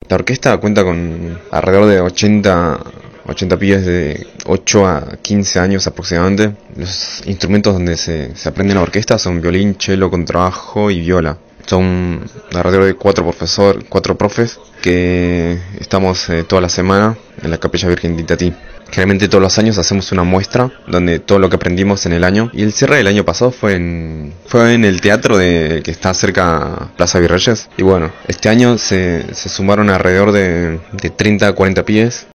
La orquesta cuenta con alrededor de 80 pibes de 8 a 15 años aproximadamente. Los instrumentos donde se aprende en la orquesta son violín, cello, contrabajo y viola. Son alrededor de cuatro profes que estamos toda la semana en la Capilla Virgen de Itatí. Generalmente todos los años hacemos una muestra donde todo lo que aprendimos en el año. Y el cierre del año pasado fue en el teatro que está cerca Plaza Virreyes. Y bueno, este año se sumaron alrededor de 30 a 40 pibes